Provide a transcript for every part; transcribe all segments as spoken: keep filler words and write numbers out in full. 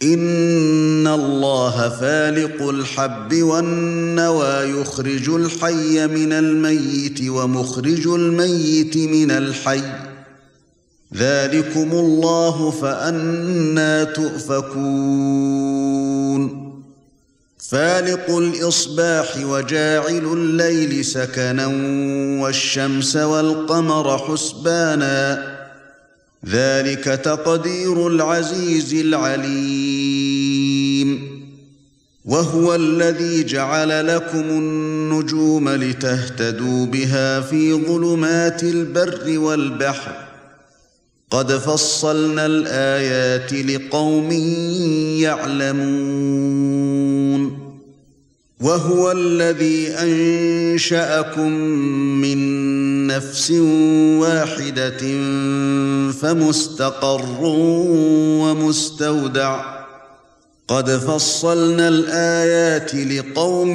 إِنَّ اللَّهَ فَالِقُ الْحَبِّ وَالنَّوَى يُخْرِجُ الْحَيَّ مِنَ الْمَيِّتِ وَمُخْرِجُ الْمَيِّتِ مِنَ الْحَيِّ ذَلِكُمُ اللَّهُ فَأَنَّىٰ تُؤْفَكُونَ فَالِقُ الْإِصْبَاحِ وَجَاعِلُ اللَّيْلِ سَكَنًا وَالشَّمْسَ وَالْقَمَرَ حُسْبَانًا ذَلِكَ تَقْدِيرُ الْعَزِيزِ الْعَلِيمِ وَهُوَ الَّذِي جَعَلَ لَكُمُ النُّجُومَ لِتَهْتَدُوا بِهَا فِي ظُلُمَاتِ الْبَرِّ وَالْبَحْرِ قَدْ فَصَّلْنَا الْآيَاتِ لِقَوْمٍ يَعْلَمُونَ وَهُوَ الَّذِي أَنشَأَكُم مِّن نَّفْسٍ وَاحِدَةٍ فَمُسْتَقَرٌّ وَمُسْتَوْدَعٌ قَدْ فَصَّلْنَا الْآيَاتِ لِقَوْمٍ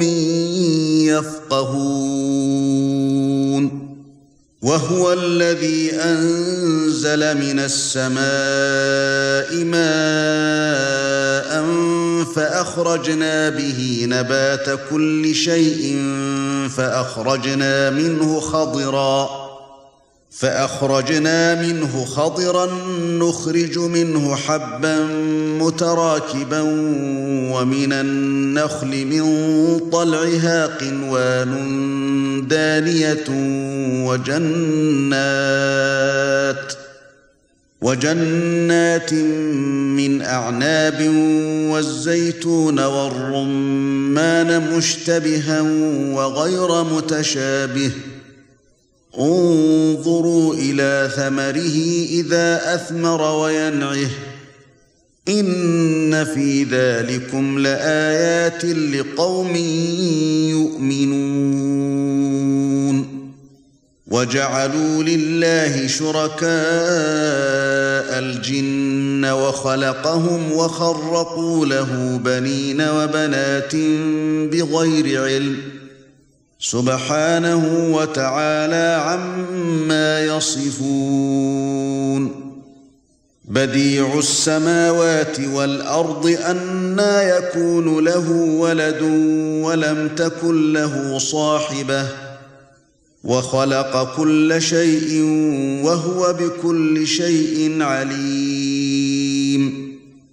يَفْقَهُونَ وَهُوَ الَّذِي أَنزَلَ مِنَ السَّمَاءِ مَاءً فَأَخْرَجْنَا بِهِ نَبَاتَ كُلِّ شَيْءٍ فَأَخْرَجْنَا مِنْهُ خَضِرًا فَأَخْرَجْنَا مِنْهُ خَضِرًا نُخْرِجُ مِنْهُ حَبًّا مُتَرَاكِبًا وَمِنَ النَّخْلِ مِنْ طَلْعِهَا قِنْوَانٌ دَانِيَةٌ وَجَنَّاتٍ وَجَنَّاتٍ مِّنْ أَعْنَابٍ وَالزَّيْتُونَ وَالرُّمَّانَ مُشْتَبِهًا وَغَيْرَ مُتَشَابِهٍ انظُرُوا إِلَى ثَمَرِهِ إِذَا أَثْمَرَ وَيَنْعِهِ إِنَّ فِي ذَلِكُمْ لَآيَاتٍ لِقَوْمٍ يُؤْمِنُونَ وَجَعَلُوا لِلَّهِ شُرَكَاءَ الْجِنَّ وَخَلَقَهُمْ وَخَرَّقُوا لَهُ بَنِينَ وَبَنَاتٍ بِغَيْرِ عِلْمٍ سُبْحَانَهُ وَتَعَالَى عَمَّا يَصِفُونَ بَدِيعُ السَّمَاوَاتِ وَالْأَرْضِ أَنَّىٰ يَكُونُ لَهُ وَلَدٌ وَلَمْ تَكُن لَّهُ صَاحِبَةٌ وَخَلَقَ كُلَّ شَيْءٍ وَهُوَ بِكُلِّ شَيْءٍ عَلِيمٌ